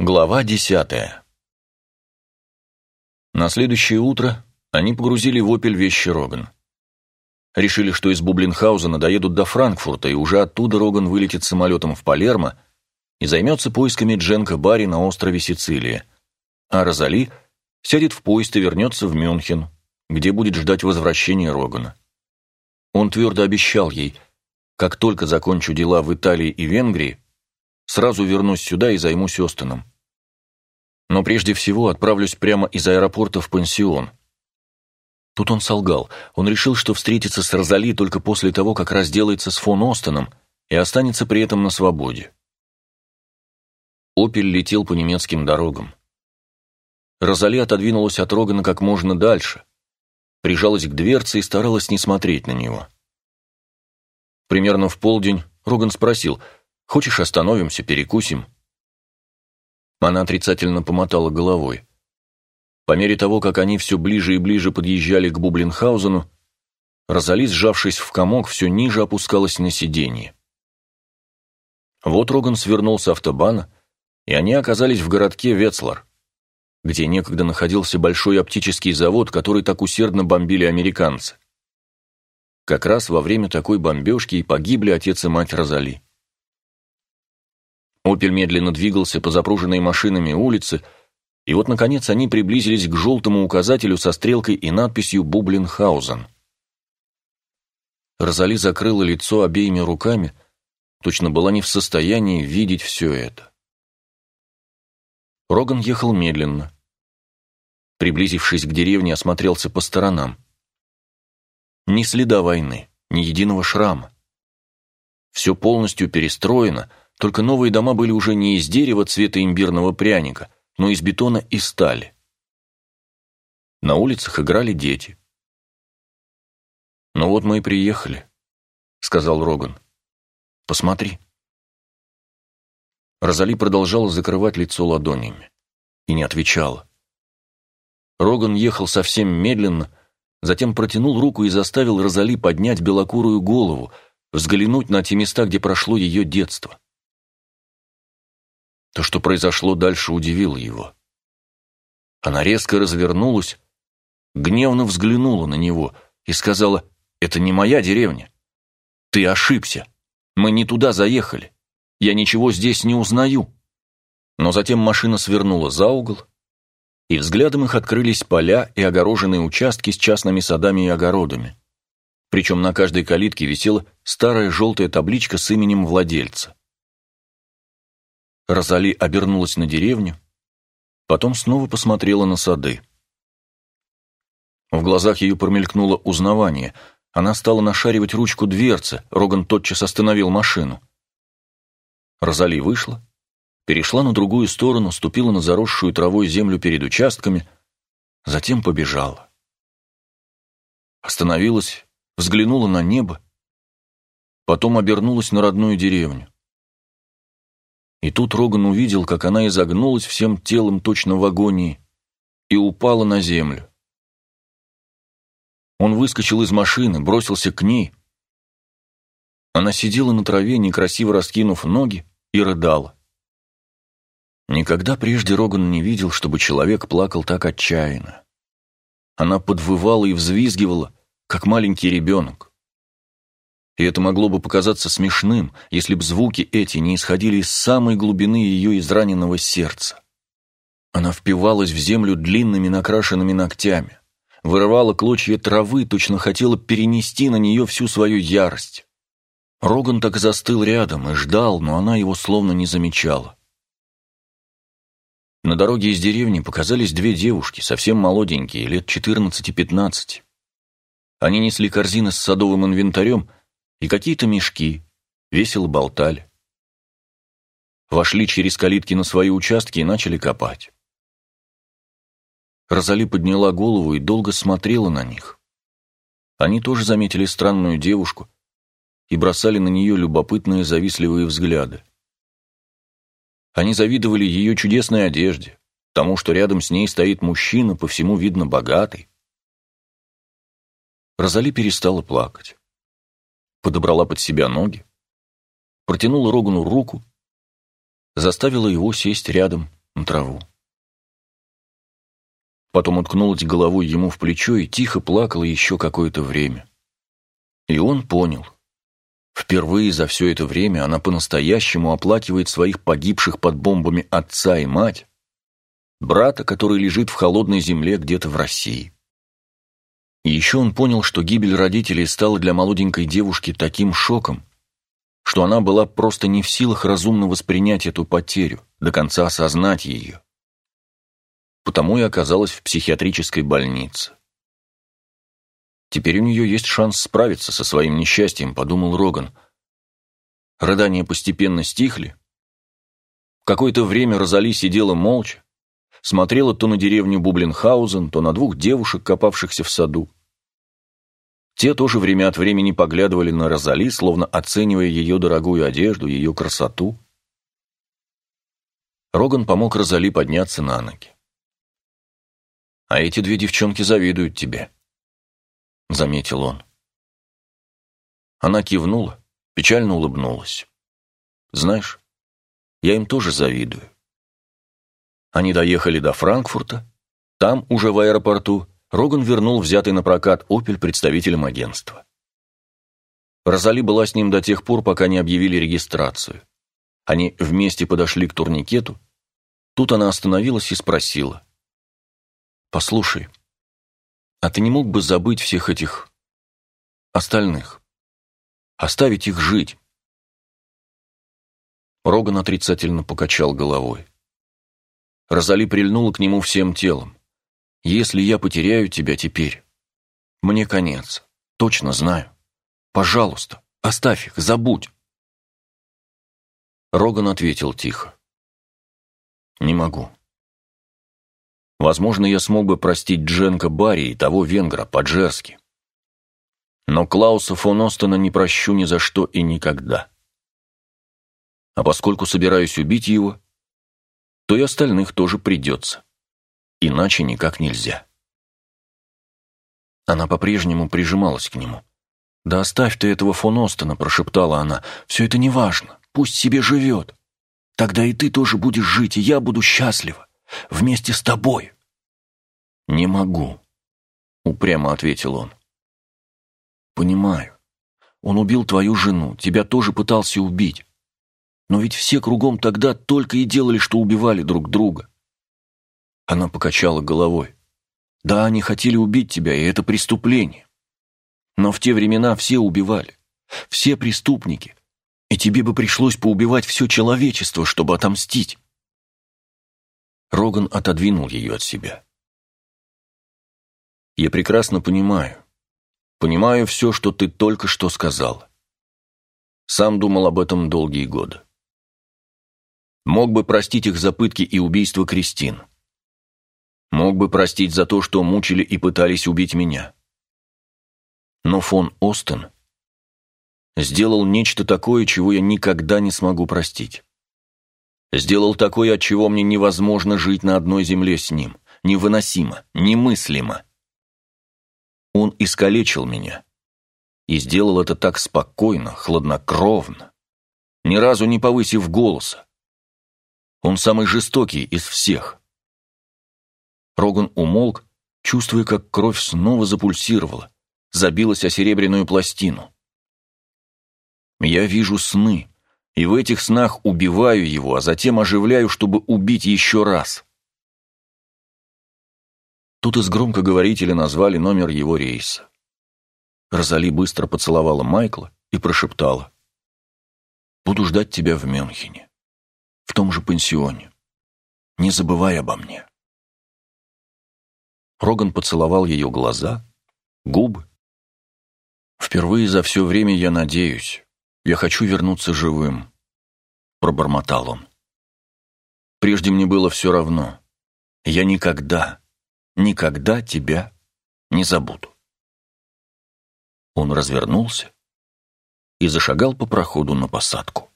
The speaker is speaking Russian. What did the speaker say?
Глава 10. На следующее утро они погрузили в «Опель» вещи Роган. Решили, что из Бублинхаузена доедут до Франкфурта, и уже оттуда Роган вылетит самолетом в Палермо и займется поисками Дженка Барри на острове Сицилия, а Розали сядет в поезд и вернется в Мюнхен, где будет ждать возвращения Рогана. Он твердо обещал ей: как только закончу дела в Италии и Венгрии, сразу вернусь сюда и займусь Остоном. Но прежде всего отправлюсь прямо из аэропорта в пансион. Тут он солгал. Он решил, что встретится с Розали только после того, как разделается с фон Остоном и останется при этом на свободе. «Опель» летел по немецким дорогам. Розали отодвинулась от Рогана как можно дальше, прижалась к дверце и старалась не смотреть на него. Примерно в полдень Роган спросил: «Хочешь, остановимся, перекусим?» Она отрицательно помотала головой. По мере того, как они все ближе и ближе подъезжали к Бублинхаузену, Розали, сжавшись в комок, все ниже опускалась на сиденье. Вот Роган свернул с автобана, и они оказались в городке Ветцлар, где некогда находился большой оптический завод, который так усердно бомбили американцы. Как раз во время такой бомбежки и погибли отец и мать Розали. «Опель» медленно двигался по запруженной машинами улице, и вот, наконец, они приблизились к желтому указателю со стрелкой и надписью «Бублинхаузен». Розали закрыла лицо обеими руками, точно была не в состоянии видеть все это. Роган ехал медленно. Приблизившись к деревне, осмотрелся по сторонам. Ни следа войны, ни единого шрама. Все полностью перестроено, только новые дома были уже не из дерева цвета имбирного пряника, но из бетона и стали. На улицах играли дети. «Ну вот мы и приехали», — сказал Роган. «Посмотри». Розали продолжала закрывать лицо ладонями и не отвечала. Роган ехал совсем медленно, затем протянул руку и заставил Розали поднять белокурую голову, взглянуть на те места, где прошло ее детство. То, что произошло дальше, удивило его. Она резко развернулась, гневно взглянула на него и сказала: «Это не моя деревня. Ты ошибся. Мы не туда заехали. Я ничего здесь не узнаю». Но затем машина свернула за угол, и взглядом их открылись поля и огороженные участки с частными садами и огородами. Причем на каждой калитке висела старая желтая табличка с именем владельца. Розали обернулась на деревню, потом снова посмотрела на сады. В глазах ее промелькнуло узнавание. Она стала нашаривать ручку дверцы, Роган тотчас остановил машину. Розали вышла, перешла на другую сторону, ступила на заросшую травой землю перед участками, затем побежала. Остановилась, взглянула на небо, потом обернулась на родную деревню. И тут Роган увидел, как она изогнулась всем телом точно в агонии и упала на землю. Он выскочил из машины, бросился к ней. Она сидела на траве, некрасиво раскинув ноги, и рыдала. Никогда прежде Роган не видел, чтобы человек плакал так отчаянно. Она подвывала и взвизгивала, как маленький ребенок. И это могло бы показаться смешным, если б звуки эти не исходили из самой глубины ее израненного сердца. Она впивалась в землю длинными накрашенными ногтями, вырывала клочья травы, точно хотела перенести на нее всю свою ярость. Роган так застыл рядом и ждал, но она его словно не замечала. На дороге из деревни показались две девушки, совсем молоденькие, лет 14-15. Они несли корзины с садовым инвентарем и какие-то мешки, весело болтали. Вошли через калитки на свои участки и начали копать. Розали подняла голову и долго смотрела на них. Они тоже заметили странную девушку и бросали на нее любопытные завистливые взгляды. Они завидовали ее чудесной одежде, тому, что рядом с ней стоит мужчина, по всему видно богатый. Розали перестала плакать. Подобрала под себя ноги, протянула Рогану руку, заставила его сесть рядом на траву. Потом уткнулась головой ему в плечо и тихо плакала еще какое-то время. И он понял. Впервые за все это время она по-настоящему оплакивает своих погибших под бомбами отца и мать, брата, который лежит в холодной земле где-то в России. И еще он понял, что гибель родителей стала для молоденькой девушки таким шоком, что она была просто не в силах разумно воспринять эту потерю, до конца осознать ее. Потому и оказалась в психиатрической больнице. «Теперь у нее есть шанс справиться со своим несчастьем», — подумал Роган. Рыдания постепенно стихли. Какое-то время Розали сидела молча, смотрела то на деревню Бубленхаузен, то на двух девушек, копавшихся в саду. Те тоже время от времени поглядывали на Розали, словно оценивая ее дорогую одежду, ее красоту. Роган помог Розали подняться на ноги. «А эти две девчонки завидуют тебе», — заметил он. Она кивнула, печально улыбнулась. «Знаешь, я им тоже завидую». Они доехали до Франкфурта. Там, уже в аэропорту, Роган вернул взятый на прокат «Опель» представителям агентства. Розали была с ним до тех пор, пока не объявили регистрацию. Они вместе подошли к турникету. Тут она остановилась и спросила: «Послушай, а ты не мог бы забыть всех этих остальных? Оставить их жить?» Роган отрицательно покачал головой. Розали прильнула к нему всем телом. «Если я потеряю тебя теперь, мне конец, точно знаю. Пожалуйста, оставь их, забудь». Роган ответил тихо: «Не могу. Возможно, я смог бы простить Дженка Барри и того венгра по-джерски. Но Клауса фон Остена не прощу ни за что и никогда. А поскольку собираюсь убить его, то и остальных тоже придется. Иначе никак нельзя». Она по-прежнему прижималась к нему. «Да оставь ты этого фон Остена», — прошептала она. «Все это неважно. Пусть себе живет. Тогда и ты тоже будешь жить, и я буду счастлива. Вместе с тобой». «Не могу», — упрямо ответил он. «Понимаю. Он убил твою жену, тебя тоже пытался убить. Но ведь все кругом тогда только и делали, что убивали друг друга». Она покачала головой. «Да, они хотели убить тебя, и это преступление. Но в те времена все убивали. Все преступники. И тебе бы пришлось поубивать все человечество, чтобы отомстить». Роган отодвинул ее от себя. «Я прекрасно понимаю. Понимаю все, что ты только что сказала. Сам думал об этом долгие годы. Мог бы простить их за пытки и убийство Кристин. Мог бы простить за то, что мучили и пытались убить меня. Но фон Остен сделал нечто такое, чего я никогда не смогу простить. Сделал такое, от чего мне невозможно жить на одной земле с ним. Невыносимо, немыслимо. Он искалечил меня. И сделал это так спокойно, хладнокровно, ни разу не повысив голоса. Он самый жестокий из всех». Роган умолк, чувствуя, как кровь снова запульсировала, забилась о серебряную пластину. «Я вижу сны, и в этих снах убиваю его, а затем оживляю, чтобы убить еще раз». Тут из громкоговорителя назвали номер его рейса. Розали быстро поцеловала Майкла и прошептала: «Буду ждать тебя в Мюнхене, в том же пансионе. Не забывай обо мне». Роган поцеловал ее глаза, губы. «Впервые за все время я надеюсь. Я хочу вернуться живым», — пробормотал он. «Прежде мне было все равно. Я никогда, никогда тебя не забуду». Он развернулся и зашагал по проходу на посадку.